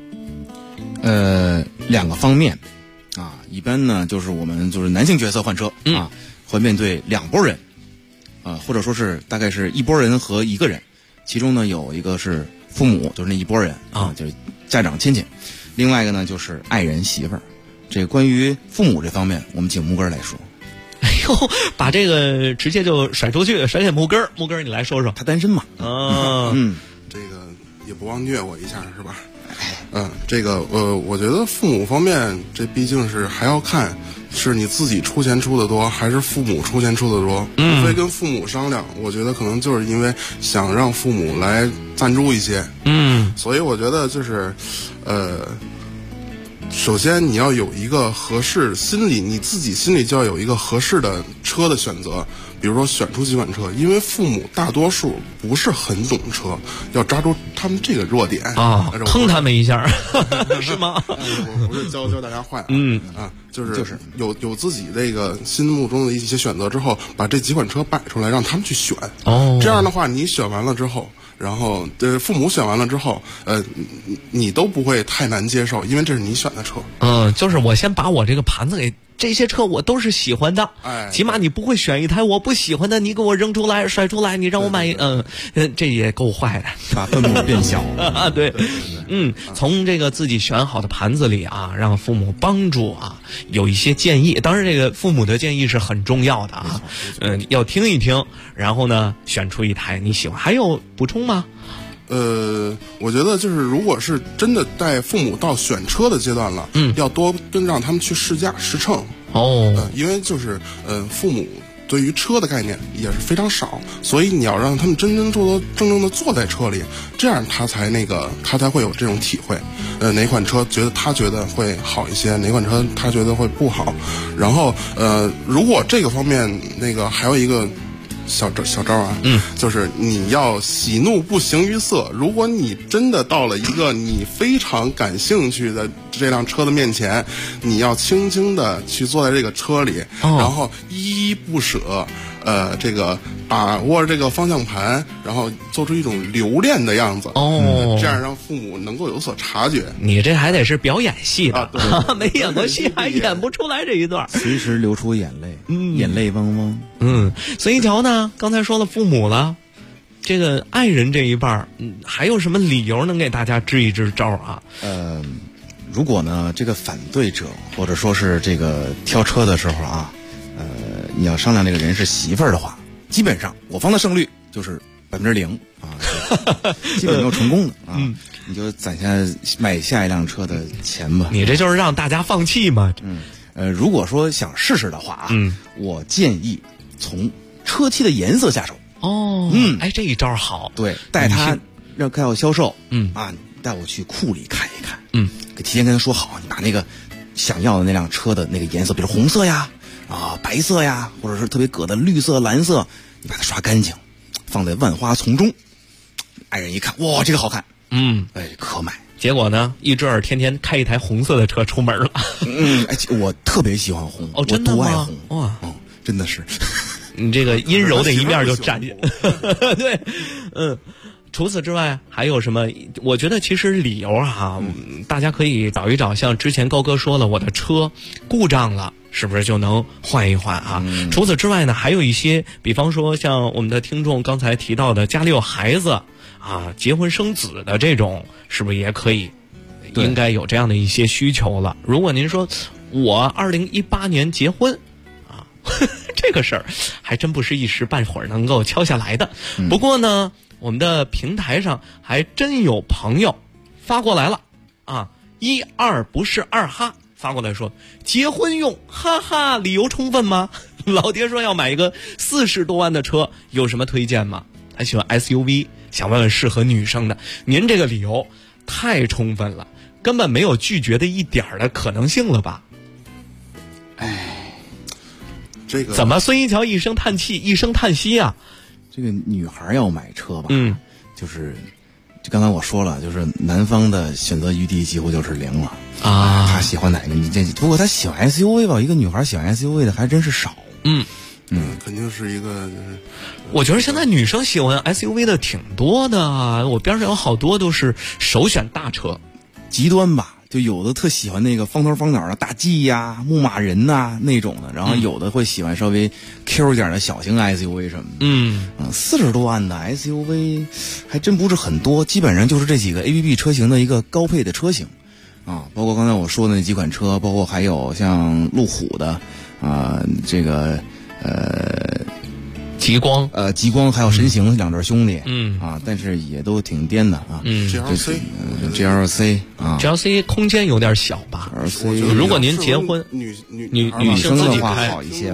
两个方面啊，一般呢就是我们就是男性角色换车啊，会面对两拨人啊，或者说是大概是一拨人和一个人，其中呢有一个是父母，就是那一拨人啊，就是家长亲戚，另外一个呢就是爱人媳妇儿。这个关于父母这方面，我们请木根来说。 哎呦，把这个直接就甩出去，甩给木根儿。木根儿，你来说说。 他单身嘛？ 这个也不忘虐我一下，是吧？这个我觉得父母方面，这毕竟是还要看是你自己出钱出的多，还是父母出钱出的多。无非跟父母商量，我觉得可能就是因为想让父母来赞助一些。所以我觉得就是， 首先你要有一个合适你自己心里就要有一个合适的车的选择，比如说选出几款车，因为父母大多数不是很懂车，要抓住他们这个弱点啊，坑他们一下，是吗？ 我不是教大家坏，就是有自己这个心目中的一些选择之后，把这几款车摆出来，让他们去选。这样的话，你选完了之后。然后，父母选完了之后，你都不会太难接受，因为这是你选的车。 就是我先把我这个盘子给这些车我都是喜欢的，起码你不会选一台我不喜欢的，你给我扔出来甩出来，你让我买，这也够坏的， 把分母变小啊，对，从这个自己选好的盘子里啊，让父母帮助啊，有一些建议，当然这个父母的建议是很重要的啊，要听一听，然后呢选出一台你喜欢。还有补充吗？ 我觉得就是如果是真的带父母到选车的阶段了，要多让他们去试驾试乘因为就是父母对于车的概念也是非常少，所以你要让他们真正的坐在车里，这样他才会有这种体会。哪款车他觉得会好一些，哪款车他觉得会不好。然后如果这个方面还有一个小招啊，就是你要喜怒不形于色。如果你真的到了一个你非常感兴趣的这辆车的面前，你要轻轻的去坐在这个车里，然后依依不舍，这个把握着这个方向盘，然后做出一种留恋的样子，这样让父母能够有所察觉。 你这还得是表演戏的，没演过戏还演不出来这一段， 随时流出眼泪，眼泪汪汪。 孙一桥呢？刚才说了父母了，这个爱人这一半，还有什么理由能给大家支一支招啊？ 如果呢这个反对者或者说是这个挑车的时候啊，你要商量这个人是媳妇儿的话，基本上我方的胜率就是0%啊，基本没有成功的啊，你就攒下买下一辆车的钱吧。 你这就是让大家放弃嘛。 如果说想试试的话啊，我建议从车漆的颜色下手。 这一招好。 对，带他让开我销售，带我去库里看一看，提前跟他说好，你把那个想要的那辆车的那个颜色，比如红色呀，白色呀，或者是特别葛的绿色、蓝色，你把它刷干净，放在万花丛中。爱人一看，哇，这个好看，可买。 结果呢，一只耳天天开一台红色的车出门了。 我特别喜欢红，我真的吗？ 多爱红哇， 真的是。 你这个阴柔的一面就展现。对，除此之外还有什么？我觉得其实理由大家可以找一找，像之前高哥说了，我的车故障了，是不是就能换一换啊？除此之外呢，还有一些，比方说像我们的听众刚才提到的家里有孩子啊，结婚生子的这种，是不是也可以？应该有这样的一些需求了。如果您说我2018年结婚啊，这个事儿还真不是一时半会儿能够敲下来的。不过呢，我们的平台上还真有朋友发过来了啊，12不是2哈发过来说结婚用，哈哈，理由充分吗？老爹说要买一个40多万的车，有什么推荐吗？他喜欢 SUV， 想问问适合女生的。您这个理由太充分了，根本没有拒绝的一点的可能性了吧？ 这个怎么孙一桥一声叹气一声叹息啊？ 这个女孩要买车吧，就刚才我说了，就是男方的选择余地几乎就是0了啊。他喜欢哪个？不过他喜欢 SUV 吧，一个女孩喜欢 SUV 的还真是少。 肯定是一个。 我觉得现在女生喜欢 SUV 的挺多的啊，我边上有好多都是首选大车， 极端吧。就有的特喜欢那个方头方脑的大 G 呀、牧马人呐那种的，然后有的会喜欢稍微 Q 点的小型 SUV 什么的。40多万的 SUV 还真不是很多，基本上就是这几个 ABB 车型的一个高配的车型啊，包括刚才我说的那几款车，包括还有像路虎的这个极光还有神行两对兄弟，但是也都挺颠的啊。GLC 啊 ，GLC 空间有点小吧？ GLC 如果您结婚， 女生的话好一些吧。 我觉得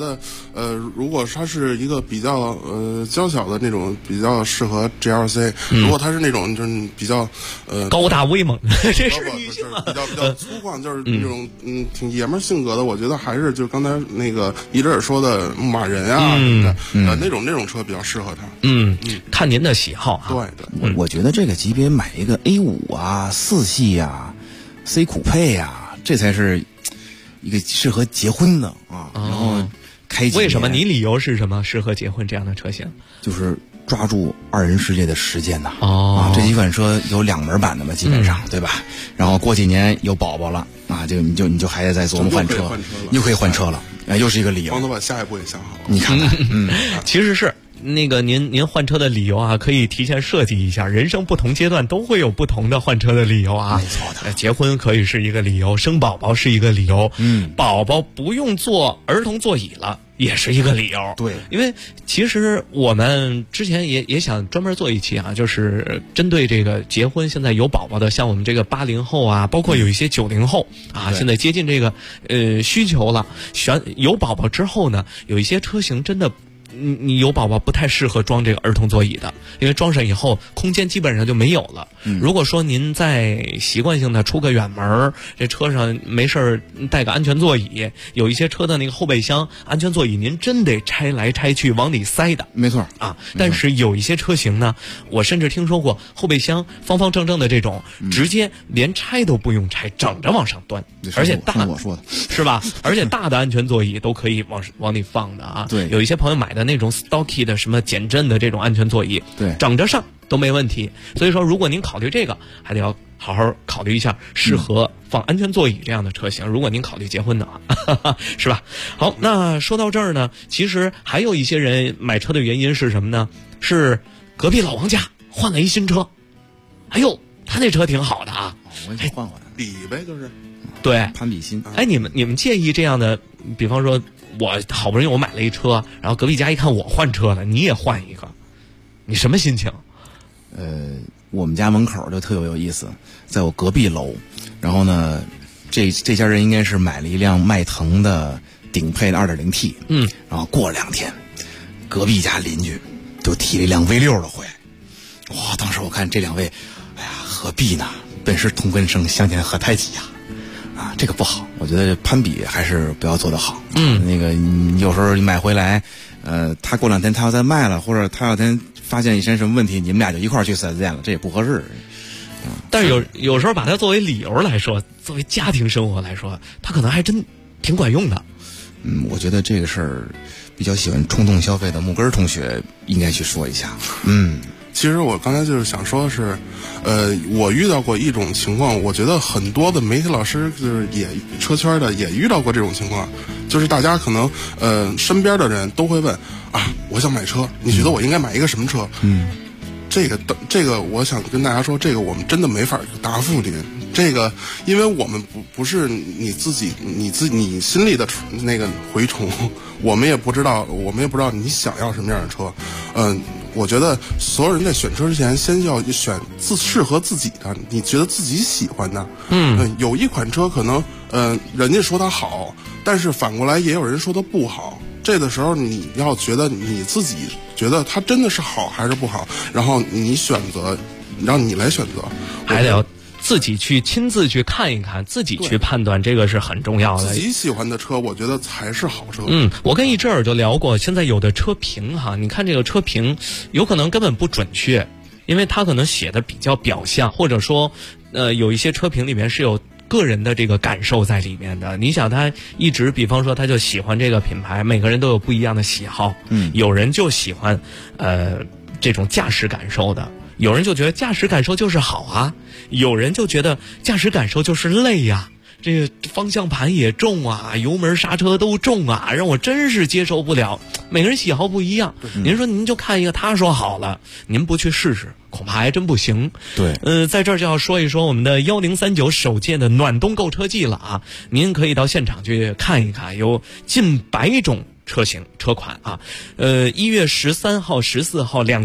得，如果它是一个比较娇小的那种，比较适合 GLC。如果它是那种就是比较高大威猛，这是女性比较粗犷，就是那种挺爷们性格的。我觉得还是就刚才那个一直说的牧马人啊什么的，那种车比较适合他。 看您的喜好哈。 对，我觉得这个级别买一个 A5 啊、4系啊、C 酷配啊，这才是一个适合结婚的啊。然后开为什么？你理由是什么？适合结婚这样的车型？ 就是抓住二人世界的时间呐。这几款车有2门版的嘛，基本上对吧？然后过几年有宝宝了啊，你就还得再琢磨换车，又可以换车了，又是一个理由。 王总把下一步也想好了， 你看看， 其实是。那个您换车的理由啊，可以提前设计一下。人生不同阶段都会有不同的换车的理由啊。 没错的， 结婚可以是一个理由，生宝宝是一个理由。宝宝不用坐儿童座椅了，也是一个理由。 对， 因为其实我们之前也想专门做一期啊，就是针对这个结婚现在有宝宝的，像我们这个80后啊，包括有一些90后啊，现在接近这个需求了。有宝宝之后呢，有一些车型真的。你有宝宝不太适合装这个儿童座椅的，因为装上以后空间基本上就没有了。如果说您在习惯性的出个远门，这车上没事带个安全座椅，有一些车的那个后备箱安全座椅您真得拆来拆去往里塞的。 没错啊，但是有一些车型呢，我甚至听说过后备箱方方正正的这种，直接连拆都不用拆，整着往上端，而且大我说的是吧？而且大的安全座椅都可以往里放的啊。 对， 有一些朋友买的那种 stocky 的什么减震的这种安全座椅， 对， 整着上都没问题。所以说，如果您考虑这个，还得要好好考虑一下适合放安全座椅这样的车型。如果您考虑结婚的啊，是吧？好，那说到这儿呢，其实还有一些人买车的原因是什么呢？是隔壁老王家换了一新车，哎呦，他那车挺好的啊， 我也换换比呗，就是。 对， 攀比心。 哎，你们介意这样的？比方说，我好不容易我买了一车，然后隔壁家一看我换车了，你也换一个，你什么心情？ 我们家门口就特有意思，在我隔壁楼，然后呢，这家人应该是买了一辆迈腾的顶配的 2.0T， 然后过2天，隔壁家邻居就提了一辆 V6的回来，哇！当时我看这2位，哎呀，何必呢？本是同根生，相煎何太急呀！啊，这个不好，我觉得攀比还是不要做得好。那个你有时候你买回来，他过2天他要再卖了，或者他要天发现一身什么问题，你们俩就一块儿去4S店了，这也不合适。 但是有时候把它作为理由来说，作为家庭生活来说，它可能还真挺管用的。 我觉得这个事儿，比较喜欢冲动消费的木根同学应该去说一下。 其实我刚才就是想说的是，我遇到过一种情况，我觉得很多的媒体老师就是也车圈的也遇到过这种情况，就是大家可能身边的人都会问啊，我想买车，你觉得我应该买一个什么车？这个我想跟大家说，这个我们真的没法答复您。这个，因为我们不是你自己心里的那个蛔虫，我们也不知道你想要什么样的车。我觉得所有人在选车之前，先要选适合自己的，你觉得自己喜欢的。有一款车可能人家说它好，但是反过来也有人说它不好。这个时候你要觉得你自己觉得它真的是好还是不好，然后你选择，让你来选择， 还得要自己去亲自去看一看，自己去判断，这个是很重要的。 自己喜欢的车，我觉得才是好车。 我跟一志儿就聊过，现在有的车评哈，你看这个车评有可能根本不准确，因为它可能写的比较表象，或者说有一些车评里面是有个人的这个感受在里面的。你想他一直比方说他就喜欢这个品牌，每个人都有不一样的喜好。有人就喜欢这种驾驶感受的，有人就觉得驾驶感受就是好啊，有人就觉得驾驶感受就是累呀，这个方向盘也重啊，油门刹车都重啊，让我真是接受不了。每个人喜好不一样，您说您就看一个，他说好了，您不去试试，恐怕还真不行。 对， 在这儿就要说一说我们的1039首届的暖冬购车季了啊！您可以到现场去看一看，有近100种车型车款啊。1月13号、14号2天。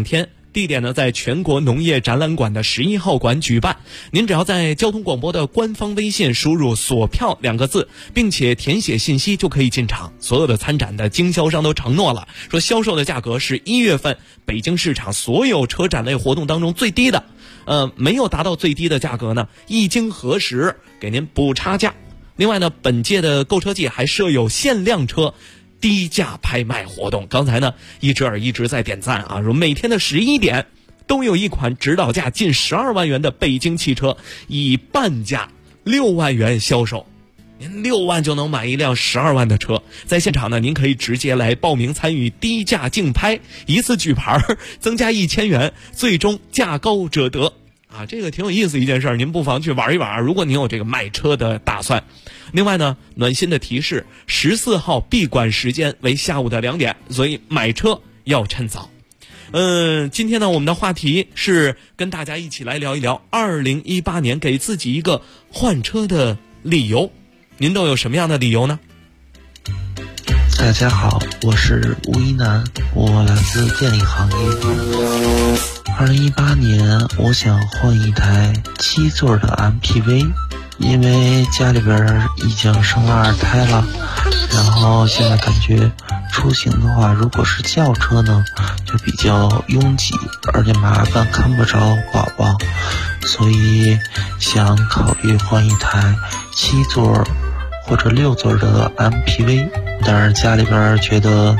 地点呢在全国农业展览馆的11号馆举办。您只要在交通广播的官方微信输入锁票2个字，并且填写信息就可以进场。所有的参展的经销商都承诺了，说销售的价格是1月份北京市场所有车展类活动当中最低的，没有达到最低的价格呢，一经核实给您补差价。另外呢，本届的购车季还设有限量车低价拍卖活动。刚才呢，一直在点赞啊，说每天的11点都有一款指导价近12万元的北京汽车以半价6万元销售。您6万就能买一辆12万的车。在现场呢，您可以直接来报名参与低价竞拍，一次举牌增加1000元，最终价高者得啊，这个挺有意思一件事，您不妨去玩一玩，如果您有这个买车的打算。另外呢，暖心的提示，14号闭馆时间为下午的2点，所以买车要趁早。今天呢，我们的话题是跟大家一起来聊一聊2018年给自己一个换车的理由。您都有什么样的理由呢？ 大家好，我是吴一楠，我来自电力行业。2018年，我想换一台7座的 MPV， 因为家里边已经生了2胎了，然后现在感觉出行的话，如果是轿车呢，就比较拥挤，而且麻烦，看不着宝宝，所以想考虑换一台7座或者6座的 MPV。当然家里边觉得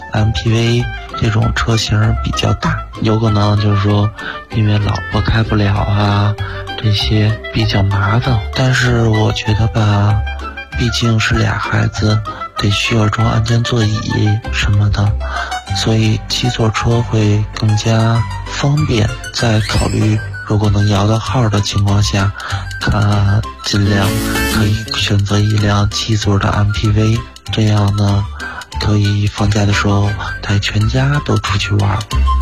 MPV 这种车型比较大，有可能就是说因为老婆开不了啊，这些比较麻烦。但是我觉得吧，毕竟是俩孩子，得需要装安全座椅什么的，所以7座车会更加方便。在考虑如果能摇到号的情况下，他尽量可以选择一辆7座的 MPV， 这样呢可以放假的时候带全家都出去玩。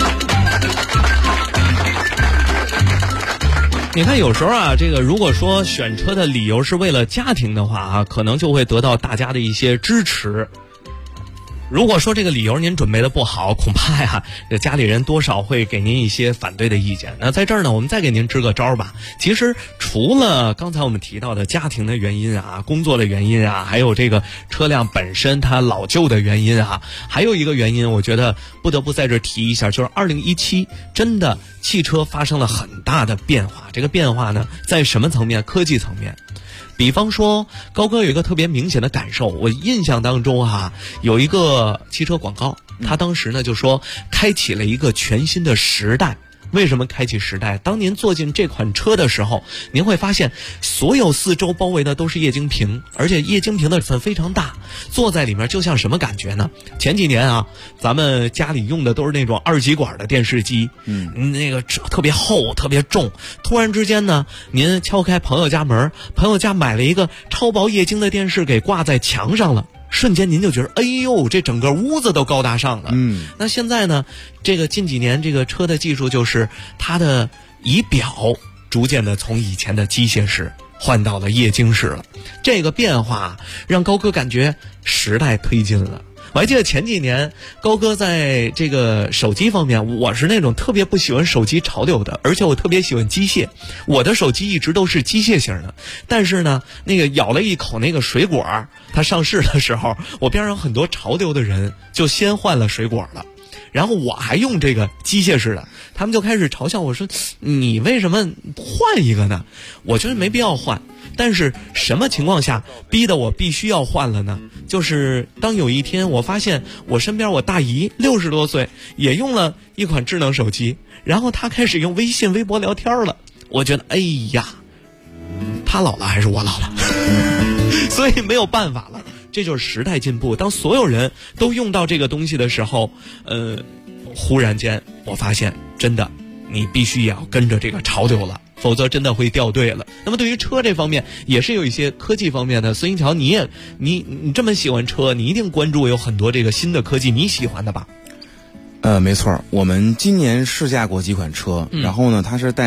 你看有时候啊，这个如果说选车的理由是为了家庭的话啊，可能就会得到大家的一些支持。如果说这个理由您准备的不好，恐怕呀，家里人多少会给您一些反对的意见。那在这儿呢，我们再给您支个招吧。其实除了刚才我们提到的家庭的原因啊、工作的原因啊，还有这个车辆本身它老旧的原因啊，还有一个原因，我觉得不得不在这儿提一下，就是2017真的汽车发生了很大的变化。这个变化呢，在什么层面？科技层面。比方说，高哥有一个特别明显的感受，我印象当中有一个汽车广告，他当时呢就说开启了一个全新的时代。为什么开启时代？当您坐进这款车的时候，您会发现所有四周包围的都是液晶屏，而且液晶屏的尺寸非常大，坐在里面就像什么感觉呢？前几年啊，咱们家里用的都是那种2极管的电视机，那个特别厚特别重，突然之间呢，您敲开朋友家门，朋友家买了一个超薄液晶的电视给挂在墙上了，瞬间您就觉得哎呦，这整个屋子都高大上了。那现在呢，这个近几年这个车的技术就是它的仪表逐渐的从以前的机械式换到了液晶式了。这个变化让高哥感觉时代推进了。我还记得前几年高哥在这个手机方面，我是那种特别不喜欢手机潮流的，而且我特别喜欢机械，我的手机一直都是机械型的。但是呢，那个咬了一口那个水果，它上市的时候，我边上很多潮流的人就先换了水果了，然后我还用这个机械式的，他们就开始嘲笑我说，你为什么换一个呢？我觉得没必要换。但是什么情况下逼得我必须要换了呢？就是当有一天我发现我身边我大姨60多岁也用了一款智能手机，然后她开始用微信微博聊天了，我觉得哎呀，她老了还是我老了所以没有办法了，这就是时代进步。当所有人都用到这个东西的时候，忽然间我发现真的你必须也要跟着这个潮流了，否则真的会掉队了。那么对于车这方面也是有一些科技方面的，孙一桥你这么喜欢车，你一定关注有很多这个新的科技你喜欢的吧？ 没错，我们今年试驾过几款车，然后呢它是带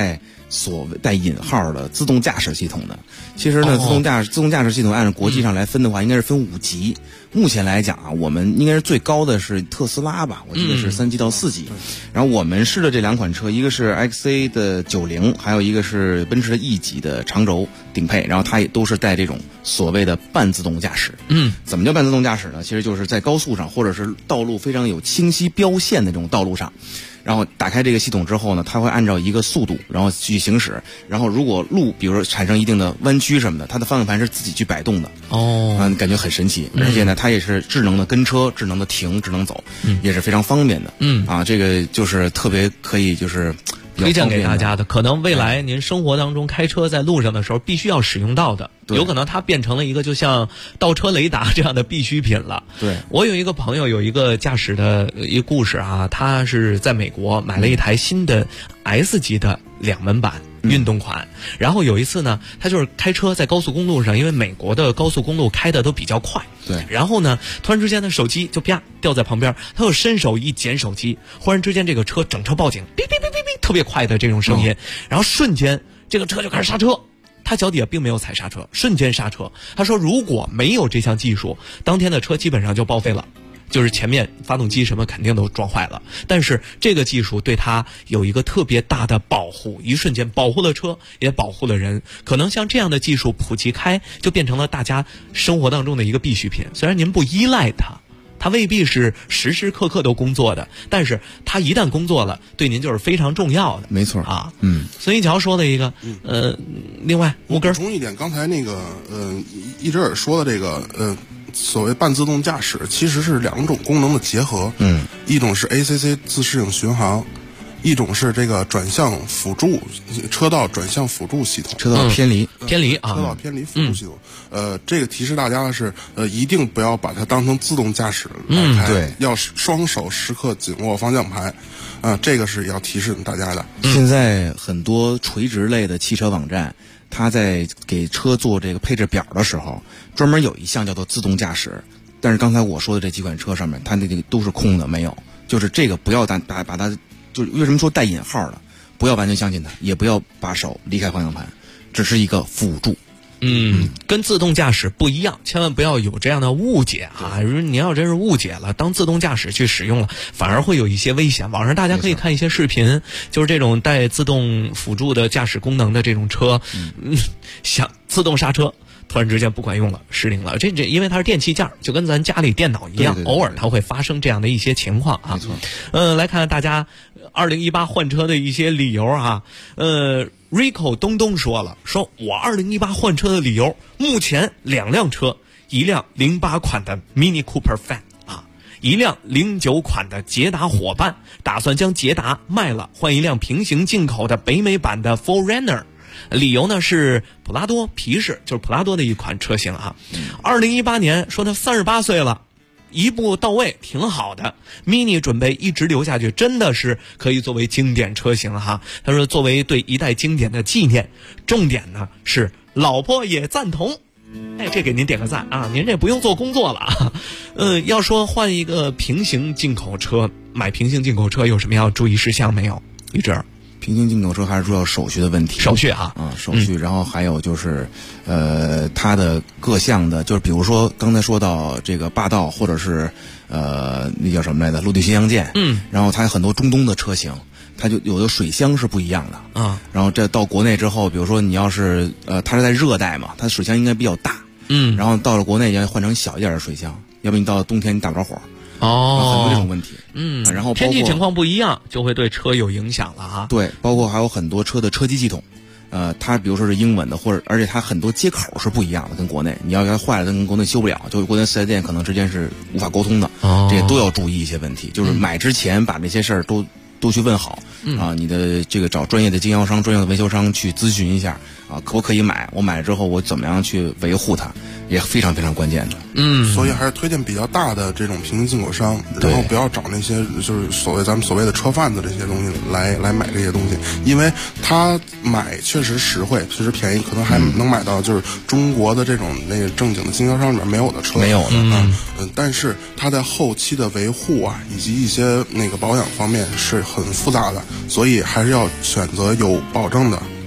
所谓带引号的自动驾驶系统的。其实呢，自动驾驶系统按照国际上来分的话，应该是分5级。目前来讲啊，我们应该是最高的是特斯拉吧，我记得是3级到4级。然后我们试的这2款车，一个是 XA 的90，还有一个是奔驰的 E 级的长轴顶配，然后它也都是带这种所谓的半自动驾驶。怎么叫半自动驾驶呢？其实就是在高速上或者是道路非常有清晰标线的这种道路上，然后打开这个系统之后呢，它会按照一个速度然后去行驶，然后如果路比如说产生一定的弯曲什么的，它的方向盘是自己去摆动的。感觉很神奇。而且呢，它也是智能的跟车、智能的停、智能走，也是非常方便的。这个就是特别可以就是推荐给大家的，可能未来您生活当中开车在路上的时候必须要使用到的，有可能它变成了一个就像倒车雷达这样的必需品了。 对， 我有一个朋友有一个驾驶的一个故事啊，他是在美国买了一台新的 S 级的2门版运动款，然后有一次呢，他就是开车在高速公路上，因为美国的高速公路开的都比较快， 对， 然后呢，突然之间的手机就啪掉在旁边，他又伸手一捡手机，忽然之间这个车整车报警，哔哔哔哔哔，特别快的这种声音，然后瞬间这个车就开始刹车。他脚底下并没有踩刹车，瞬间刹车。他说如果没有这项技术，当天的车基本上就报废了，就是前面发动机什么肯定都撞坏了。但是这个技术对他有一个特别大的保护，一瞬间保护了车，也保护了人。可能像这样的技术普及开，就变成了大家生活当中的一个必需品。虽然您不依赖它未必是时时刻刻都工作的，但是它一旦工作了，对您就是非常重要的。 没错啊，孙一桥说了一个，另外我补充一点，刚才那个一直说的这个所谓半自动驾驶，其实是2种功能的结合。一种是 ACC 自适应巡航，一种是这个转向辅助车道转向辅助系统， 车道偏离啊， 车道偏离辅助系统。这个提示大家的是，一定不要把它当成自动驾驶来开， 对， 要双手时刻紧握方向盘。这个是要提示大家的。 现在很多垂直类的汽车网站，它在给车做这个配置表的时候，专门有一项叫做自动驾驶。但是刚才我说的这几款车上面，它那个都是空的，没有。就是这个不要把它，就是为什么说带引号的，不要完全相信它，也不要把手离开方向盘，只是一个辅助。 跟自动驾驶不一样，千万不要有这样的误解啊！如果你要真是误解了，当自动驾驶去使用了，反而会有一些危险。网上大家可以看一些视频，就是这种带自动辅助的驾驶功能的这种车，想自动刹车，突然之间不管用了，失灵了。这因为它是电器件，就跟咱家里电脑一样，偶尔它会发生这样的一些情况啊。 没错。 来看看大家2018换车的一些理由啊。Rico 东东说了，说我2018换车的理由，目前2辆车，一辆08款的 Mini Cooper Fan 啊，一辆09款的捷达伙伴，打算将捷达卖了，换一辆平行进口的北美版的 4Runner。理由呢是普拉多皮士，就是普拉多的一款车型啊。2018年说他38岁了，一步到位，挺好的。Mini 准备一直留下去，真的是可以作为经典车型哈。他说作为对一代经典的纪念，重点呢是老婆也赞同。这给您点个赞啊！您这不用做工作了啊。要说换一个平行进口车，买平行进口车有什么要注意事项没有？一直平行进口车还是主要手续的问题。 手续啊， 手续，然后还有就是，它的各项的，就是比如说刚才说到这个霸道，或者是那叫什么来着，陆地巡洋舰，然后它有很多中东的车型，它就有的水箱是不一样的啊。然后这到国内之后，比如说你要是它是在热带嘛，它水箱应该比较大，然后到了国内要换成小一点的水箱，要不你到了冬天你打不着火。很多这种问题，然后天气情况不一样，就会对车有影响了哈。 对，包括还有很多车的车机系统，它比如说是英文的，或者而且它很多接口是不一样的，跟国内你要给它坏了，跟国内修不了，就国内4S店可能之间是无法沟通的，这些都要注意一些问题。就是买之前把这些事儿都去问好啊，你的这个找专业的经销商、专业的维修商去咨询一下啊，可不可以买？我买了之后我怎么样去维护它，也非常非常关键的。 所以还是推荐比较大的这种平行进口商，然后不要找那些就是咱们所谓的车贩子这些东西来买这些东西，因为他买确实实惠，确实便宜，可能还能买到就是中国的这种那个正经的经销商里面没有的车， 没有的但是它在后期的维护啊，以及一些那个保养方面是很复杂的，所以还是要选择有保证的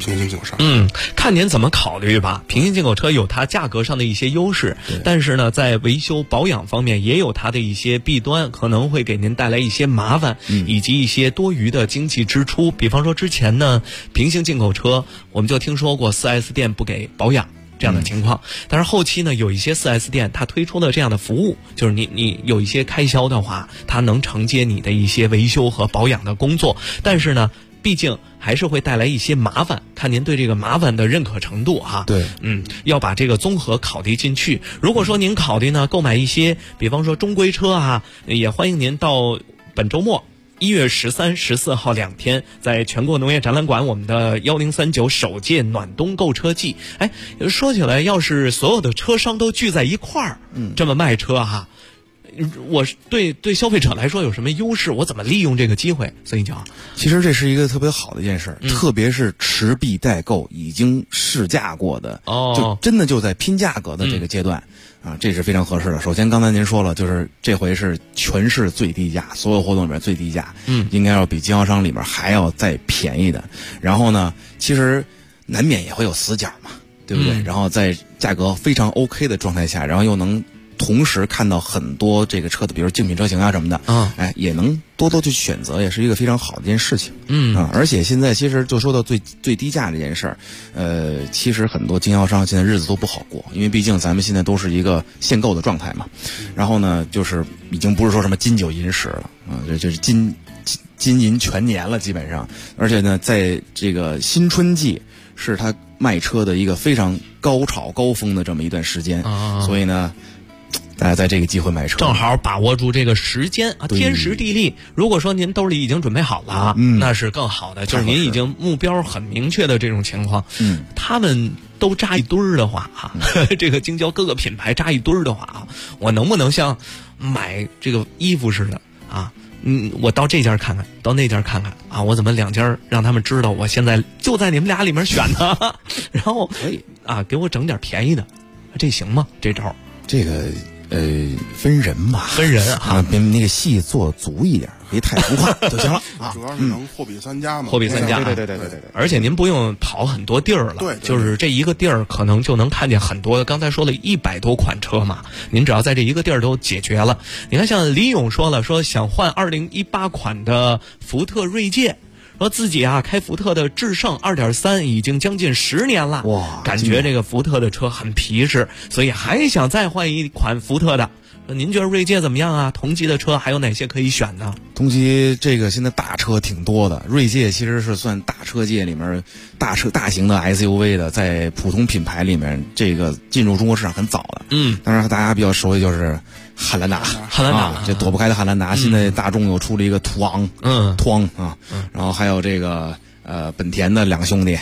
平行进口车。 看您怎么考虑吧。平行进口车有它价格上的一些优势，但是呢，在维修保养方面也有它的一些弊端，可能会给您带来一些麻烦，以及一些多余的经济支出。比方说之前呢，平行进口车我们就听说过 4S 店不给保养这样的情况，但是后期呢，有一些 4S 店它推出了这样的服务，就是你有一些开销的话，它能承接你的一些维修和保养的工作，但是呢，毕竟还是会带来一些麻烦，看您对这个麻烦的认可程度哈。 对， 要把这个综合考虑进去。如果说您考虑呢购买一些，比方说中规车啊，也欢迎您到本周末1月13、14号2天，在全国农业展览馆我们的1039首届暖冬购车季。说起来，要是所有的车商都聚在一块儿，这么卖车哈，我对消费者来说有什么优势？我怎么利用这个机会？孙一桥， 其实这是一个特别好的一件事，特别是持币待购已经试驾过的，就真的就在拼价格的这个阶段。这是非常合适的。首先，刚才您说了，就是这回是全市最低价，所有活动里面最低价，应该要比经销商里面还要再便宜的。然后呢，其实难免也会有死角嘛，对不对？然后在价格非常 OK 的状态下，然后又能同时看到很多这个车的，比如竞品车型啊什么的，也能多去选择，也是一个非常好的一件事情。而且现在其实就说到最低价这件事儿，其实很多经销商现在日子都不好过，因为毕竟咱们现在都是一个限购的状态嘛。然后呢，就是已经不是说什么金九银十了这就是金银全年了基本上。而且呢，在这个新春季是他卖车的一个非常高潮高峰的这么一段时间，所以呢，大家在这个机会买车， 正好把握住这个时间啊，天时地利。如果说您兜里已经准备好了，那是更好的，就是您已经目标很明确的这种情况。他们都扎一堆儿的话这个京郊各个品牌扎一堆儿的话我能不能像买这个衣服似的啊？我到这家看看，到那家看看啊，我怎么两家让他们知道我现在就在你们俩里面选呢？然后可以啊，给我整点便宜的，这行吗？这招这个。分人吧， 分人啊， 别那个戏做足一点，别太浮夸就行了啊。 主要是能货比三家嘛， 货比三家， 对。 而且您不用跑很多地儿了， 对， 就是这一个地儿可能就能看见很多。刚才说了100多款车嘛，您只要在这一个地儿都解决了。你看，像李勇说了，说想换2018款的福特锐界。说自己开福特的致胜 2.3 已经将近10年了，哇，感觉这个福特的车很皮实，所以还想再换一款福特的。说您觉得锐界怎么样啊？同级的车还有哪些可以选呢？ 同级这个现在大车挺多的，锐界其实是算大车界里面大型的 SUV 的，在普通品牌里面这个进入中国市场很早的。当然大家比较熟悉就是汉兰达，这躲不开的汉兰达。现在大众又出了一个途昂，然后还有这个本田的两兄弟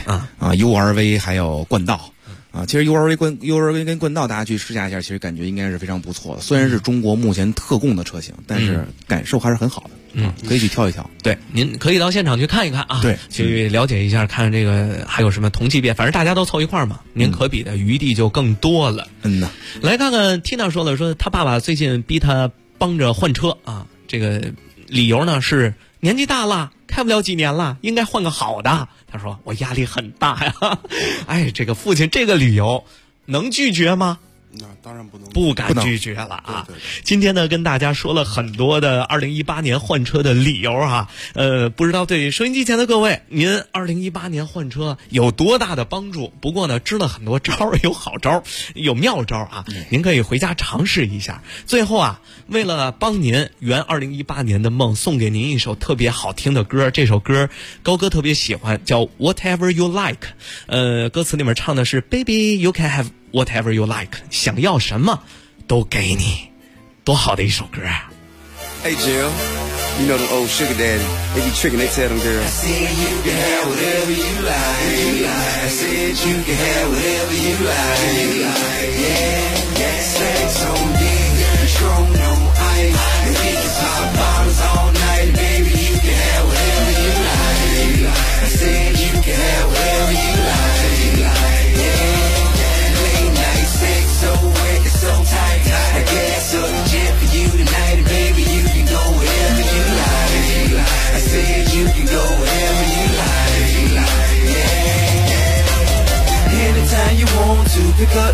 URV 还有冠道。其实 URV 跟冠道大家去试驾一下，其实感觉应该是非常不错的。虽然是中国目前特供的车型，但是感受还是很好的。可以去挑一挑。 对，您可以到现场去看一看啊， 对， 去了解一下，看这个还有什么同级别，反正大家都凑一块儿嘛，您可比的余地就更多了。来看看 Tina 说了，说他爸爸最近逼他帮着换车啊，这个理由呢是年纪大了，开不了几年了，应该换个好的。他说我压力很大呀。这个父亲这个理由能拒绝吗？ 那当然不能， 不敢拒绝了啊！ 对。 今天呢，跟大家说了很多的2018年换车的理由不知道对收音机前的各位，您2018年换车有多大的帮助？不过呢，支了很多招，有好招，有妙招啊！您可以回家尝试一下。最后为了帮您圆2018年的梦，送给您一首特别好听的歌。这首歌高哥特别喜欢，叫 Whatever You Like。歌词里面唱的是 Baby you can have whatever you like， 想要什么都给你，多好的一首歌啊。 Hey Jill, you know them old sugar daddy, they be tricking, they tell them girls I said you can have whatever you like, I said you can have whatever you like, yeah, yes, they told me